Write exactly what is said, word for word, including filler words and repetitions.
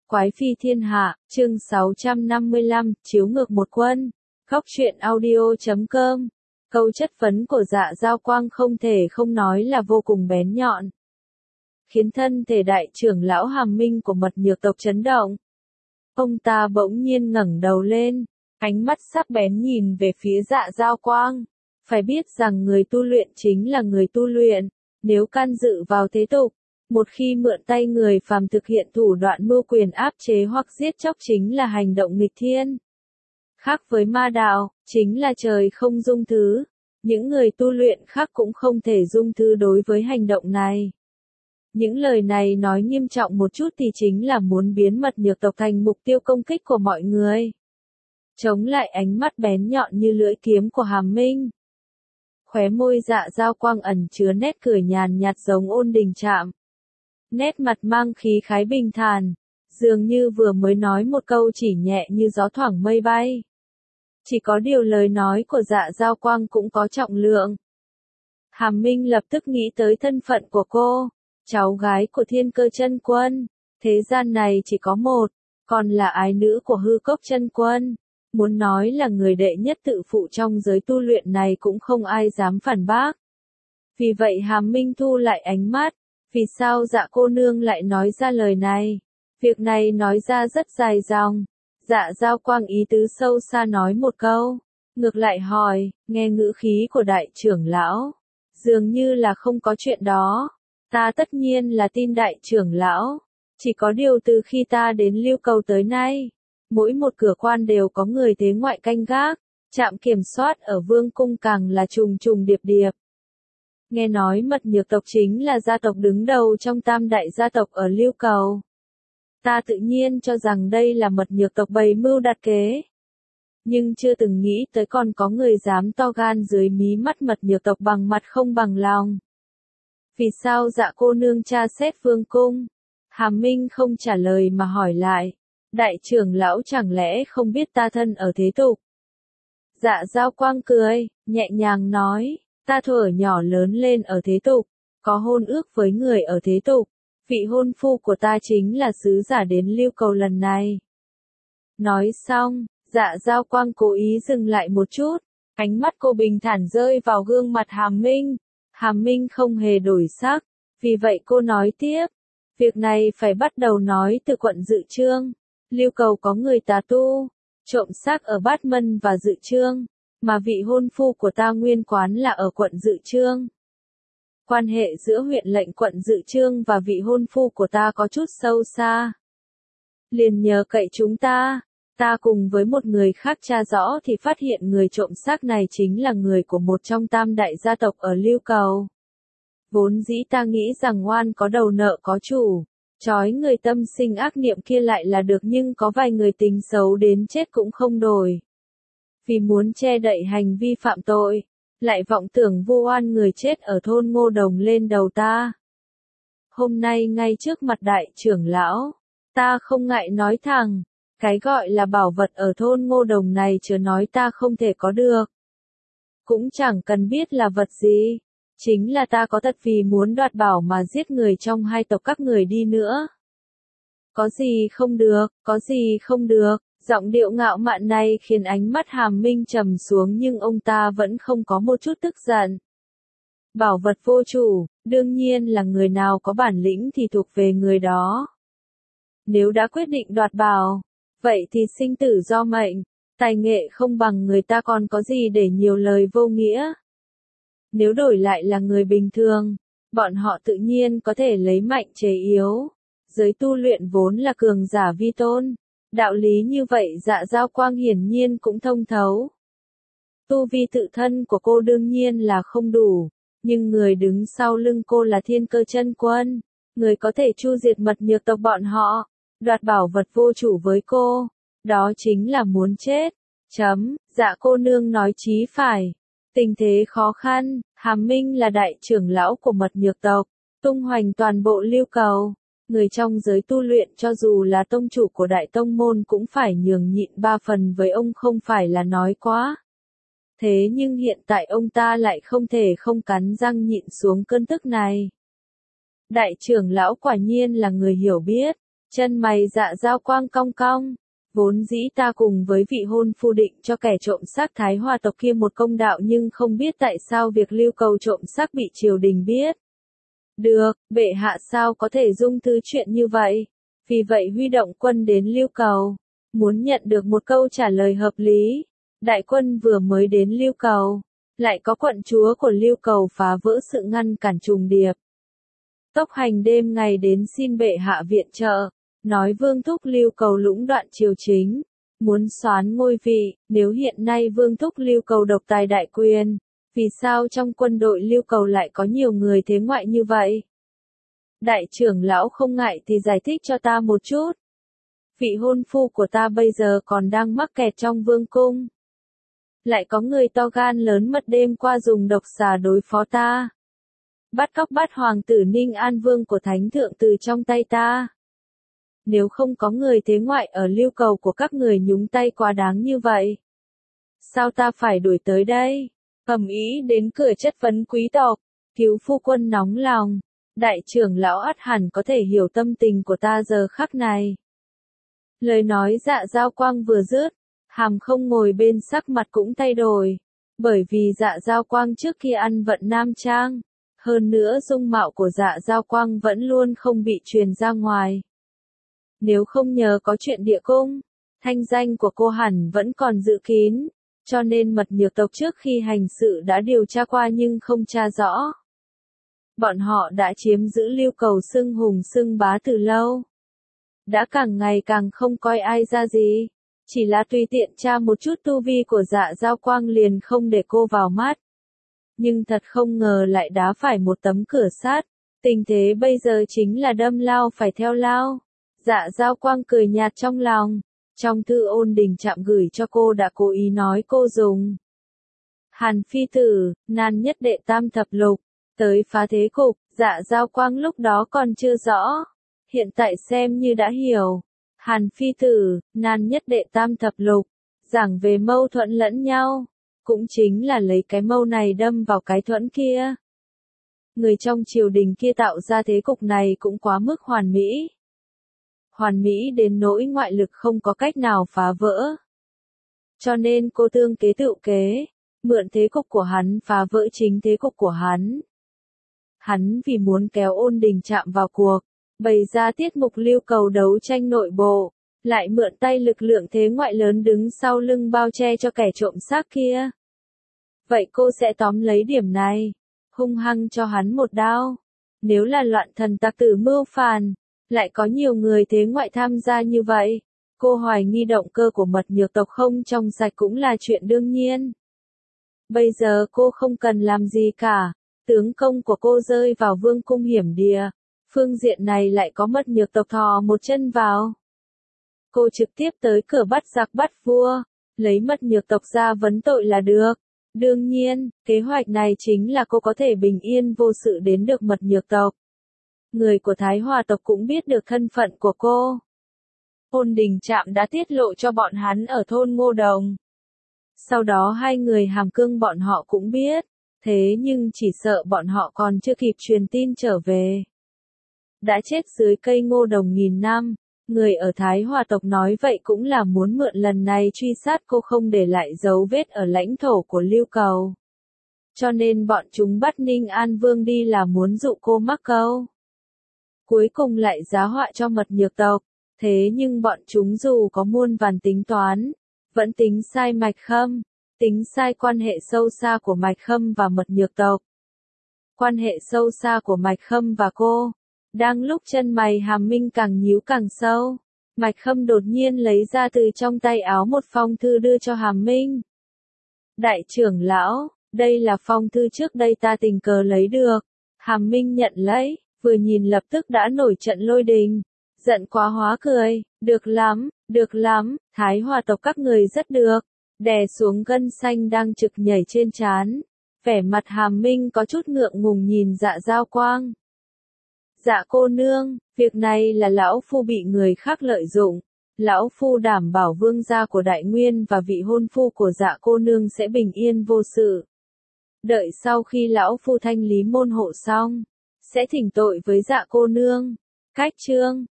Quái phi thiên hạ, chương sáu trăm năm mươi lăm, chiếu ngược một quân. Góc truyện audio chấm com. Câu chất vấn của Dạ Giao Quang không thể không nói là vô cùng bén nhọn, khiến thân thể đại trưởng lão Hàm Minh của Mật Nhược tộc chấn động. Ông ta bỗng nhiên ngẩng đầu lên, ánh mắt sắc bén nhìn về phía Dạ Giao Quang. Phải biết rằng người tu luyện chính là người tu luyện, nếu can dự vào thế tục, một khi mượn tay người phàm thực hiện thủ đoạn mưu quyền áp chế hoặc giết chóc chính là hành động nghịch thiên. Khác với ma đạo, chính là trời không dung thứ. Những người tu luyện khác cũng không thể dung thứ đối với hành động này. Những lời này nói nghiêm trọng một chút thì chính là muốn biến Mật Nhược tộc thành mục tiêu công kích của mọi người. Chống lại ánh mắt bén nhọn như lưỡi kiếm của Hàm Minh. Khóe môi Dạ Giao Quang ẩn chứa nét cười nhàn nhạt giống ôn đình trạm. Nét mặt mang khí khái bình thản, dường như vừa mới nói một câu chỉ nhẹ như gió thoảng mây bay. Chỉ có điều lời nói của Dạ Giao Quang cũng có trọng lượng. Hàm Minh lập tức nghĩ tới thân phận của cô, cháu gái của Thiên Cơ Chân Quân. Thế gian này chỉ có một, còn là ái nữ của Hư Cốc Chân Quân. Muốn nói là người đệ nhất tự phụ trong giới tu luyện này cũng không ai dám phản bác. Vì vậy Hàm Minh thu lại ánh mắt. Vì sao Dạ cô nương lại nói ra lời này? Việc này nói ra rất dài dòng. Dạ Giao Quang ý tứ sâu xa nói một câu. Ngược lại hỏi, nghe ngữ khí của đại trưởng lão. Dường như là không có chuyện đó. Ta tất nhiên là tin đại trưởng lão. Chỉ có điều từ khi ta đến Lưu Cầu tới nay, mỗi một cửa quan đều có người thế ngoại canh gác. Trạm kiểm soát ở Vương Cung càng là trùng trùng điệp điệp. Nghe nói Mật Nhược tộc chính là gia tộc đứng đầu trong tam đại gia tộc ở Lưu Cầu. Ta tự nhiên cho rằng đây là Mật Nhược tộc bày mưu đặt kế. Nhưng chưa từng nghĩ tới còn có người dám to gan dưới mí mắt Mật Nhược tộc bằng mặt không bằng lòng. Vì sao Dạ cô nương tra xét Vương Cung? Hàm Minh không trả lời mà hỏi lại. Đại trưởng lão chẳng lẽ không biết ta thân ở thế tục? Dạ Giao Quang cười, nhẹ nhàng nói. Ta thuở nhỏ lớn lên ở thế tục, có hôn ước với người ở thế tục, vị hôn phu của ta chính là sứ giả đến Lưu Cầu lần này. Nói xong, Dạ Giao Quang cố ý dừng lại một chút, ánh mắt cô bình thản rơi vào gương mặt Hàm Minh. Hàm Minh không hề đổi sắc, vì vậy cô nói tiếp, việc này phải bắt đầu nói từ quận Dự Chương. Lưu Cầu có người tà tu, trộm xác ở Bát Mân và Dự Chương. Mà vị hôn phu của ta nguyên quán là ở quận Dự Chương. Quan hệ giữa huyện lệnh quận Dự Chương và vị hôn phu của ta có chút sâu xa. Liền nhờ cậy chúng ta, ta cùng với một người khác tra rõ thì phát hiện người trộm xác này chính là người của một trong tam đại gia tộc ở Lưu Cầu. Vốn dĩ ta nghĩ rằng oan có đầu nợ có chủ, trói người tâm sinh ác niệm kia lại là được, nhưng có vài người tính xấu đến chết cũng không đổi. Vì muốn che đậy hành vi phạm tội, lại vọng tưởng vu oan người chết ở thôn Ngô Đồng lên đầu ta. Hôm nay ngay trước mặt đại trưởng lão, ta không ngại nói thẳng, cái gọi là bảo vật ở thôn Ngô Đồng này chưa nói ta không thể có được. Cũng chẳng cần biết là vật gì, chính là ta có thật vì muốn đoạt bảo mà giết người trong hai tộc các người đi nữa. Có gì không được, có gì không được. Giọng điệu ngạo mạn này khiến ánh mắt Hàm Minh trầm xuống, nhưng ông ta vẫn không có một chút tức giận. Bảo vật vô chủ, đương nhiên là người nào có bản lĩnh thì thuộc về người đó. Nếu đã quyết định đoạt bảo, vậy thì sinh tử do mệnh, tài nghệ không bằng người ta còn có gì để nhiều lời vô nghĩa. Nếu đổi lại là người bình thường, bọn họ tự nhiên có thể lấy mạnh chế yếu. Giới tu luyện vốn là cường giả vi tôn. Đạo lý như vậy Dạ Giao Quang hiển nhiên cũng thông thấu. Tu vi tự thân của cô đương nhiên là không đủ, nhưng người đứng sau lưng cô là Thiên Cơ Chân Quân, người có thể chu diệt Mật Nhược tộc bọn họ, đoạt bảo vật vô chủ với cô, đó chính là muốn chết. Chấm, Dạ cô nương nói chí phải. Tình thế khó khăn, Hàm Minh là đại trưởng lão của Mật Nhược tộc, tung hoành toàn bộ Lưu Cầu. Người trong giới tu luyện cho dù là tông chủ của đại tông môn cũng phải nhường nhịn ba phần với ông, không phải là nói quá. Thế nhưng hiện tại ông ta lại không thể không cắn răng nhịn xuống cơn tức này. Đại trưởng lão quả nhiên là người hiểu biết, Chân mày Dạ Giao Quang cong cong. Vốn dĩ ta cùng với vị hôn phu định cho kẻ trộm xác Thái Hòa tộc kia một công đạo, nhưng không biết tại sao việc lưu cầu trộm xác bị triều đình biết. Được, bệ hạ sao có thể dung thứ chuyện như vậy? Vì vậy huy động quân đến lưu cầu, muốn nhận được một câu trả lời hợp lý. Đại quân vừa mới đến lưu cầu, lại có quận chúa của lưu cầu phá vỡ sự ngăn cản trùng điệp. Tốc hành đêm ngày đến xin bệ hạ viện trợ, nói Vương Thúc lưu cầu lũng đoạn triều chính, muốn soán ngôi vị. Nếu hiện nay Vương Thúc lưu cầu độc tài đại quyền, vì sao trong quân đội lưu cầu lại có nhiều người thế ngoại như vậy? Đại trưởng lão không ngại thì giải thích cho ta một chút. Vị hôn phu của ta bây giờ còn đang mắc kẹt trong vương cung. Lại có người to gan lớn mật đêm qua dùng độc xà đối phó ta. Bắt cóc bắt hoàng tử Ninh An Vương của Thánh Thượng từ trong tay ta. Nếu không có người thế ngoại ở lưu cầu của các người nhúng tay quá đáng như vậy, sao ta phải đuổi tới đây? Ầm ĩ đến cửa chất vấn quý tộc, cứu phu quân nóng lòng. Đại trưởng lão ắt hẳn có thể hiểu tâm tình của ta giờ khắc này. Lời nói Dạ Giao Quang vừa dứt, Hàm Không ngồi bên sắc mặt cũng thay đổi, bởi vì Dạ Giao Quang trước khi ăn vận nam trang, hơn nữa dung mạo của Dạ Giao Quang vẫn luôn không bị truyền ra ngoài. Nếu không nhờ có chuyện địa cung, thanh danh của cô hẳn vẫn còn giữ kín, cho nên mật nhược tộc trước khi hành sự đã điều tra qua nhưng không tra rõ. Bọn họ đã chiếm giữ lưu cầu xưng hùng xưng bá từ lâu. Đã càng ngày càng không coi ai ra gì. Chỉ là tùy tiện tra một chút tu vi của Dạ Giao Quang liền không để cô vào mắt. Nhưng thật không ngờ lại đá phải một tấm cửa sắt. Tình thế bây giờ chính là đâm lao phải theo lao. Dạ Giao Quang cười nhạt trong lòng. Trong thư ôn đình chạm gửi cho cô đã cố ý nói cô dùng. Hàn phi tử, nan nhất đệ tam thập lục. Tới phá thế cục, Dạ Giao Quang lúc đó còn chưa rõ. Hiện tại xem như đã hiểu. Hàn phi tử, nan nhất đệ tam thập lục. Giảng về mâu thuẫn lẫn nhau. Cũng chính là lấy cái mâu này đâm vào cái thuẫn kia. Người trong triều đình kia tạo ra thế cục này cũng quá mức hoàn mỹ. Hoàn mỹ đến nỗi ngoại lực không có cách nào phá vỡ. Cho nên cô tương kế tự kế, mượn thế cục của hắn phá vỡ chính thế cục của hắn. Hắn vì muốn kéo ôn đình chạm vào cuộc, bày ra tiết mục lưu cầu đấu tranh nội bộ, lại mượn tay lực lượng thế ngoại lớn đứng sau lưng bao che cho kẻ trộm xác kia. Vậy cô sẽ tóm lấy điểm này, hung hăng cho hắn một đao. Nếu là loạn thần tặc tử mưu phản, lại có nhiều người thế ngoại tham gia như vậy, cô hoài nghi động cơ của mật nhược tộc không trong sạch cũng là chuyện đương nhiên. Bây giờ cô không cần làm gì cả, tướng công của cô rơi vào vương cung hiểm địa, phương diện này lại có mật nhược tộc thò một chân vào. Cô trực tiếp tới cửa bắt giặc bắt vua, lấy mật nhược tộc ra vấn tội là được. Đương nhiên, kế hoạch này chính là cô có thể bình yên vô sự đến được mật nhược tộc. Người của Thái Hòa tộc cũng biết được thân phận của cô. Ôn đình trạm đã tiết lộ cho bọn hắn ở thôn Ngô Đồng. Sau đó hai người Hàm Cương bọn họ cũng biết, thế nhưng chỉ sợ bọn họ còn chưa kịp truyền tin trở về. Đã chết dưới cây Ngô Đồng nghìn năm, người ở Thái Hòa tộc nói vậy cũng là muốn mượn lần này truy sát cô không để lại dấu vết ở lãnh thổ của lưu cầu. Cho nên bọn chúng bắt Ninh An Vương đi là muốn dụ cô mắc câu. Cuối cùng lại giá họa cho mật nhược tộc, thế nhưng bọn chúng dù có muôn vàn tính toán, vẫn tính sai Mạch Khâm, tính sai quan hệ sâu xa của Mạch Khâm và mật nhược tộc. Quan hệ sâu xa của Mạch Khâm và cô, đang lúc chân mày Hàm Minh càng nhíu càng sâu, Mạch Khâm đột nhiên lấy ra từ trong tay áo một phong thư đưa cho Hàm Minh. Đại trưởng lão, đây là phong thư trước đây ta tình cờ lấy được. Hàm Minh nhận lấy, vừa nhìn lập tức đã nổi trận lôi đình, giận quá hóa cười, được lắm, được lắm, Thái Hòa tộc các người rất được, đè xuống gân xanh đang trực nhảy trên trán. Vẻ mặt Hàm Minh có chút ngượng ngùng nhìn Dạ Giao Quang. Dạ cô nương, việc này là lão phu bị người khác lợi dụng, lão phu đảm bảo vương gia của Đại Nguyên và vị hôn phu của dạ cô nương sẽ bình yên vô sự. Đợi sau khi lão phu thanh lý môn hộ xong, sẽ thỉnh tội với dạ cô nương. Cách chương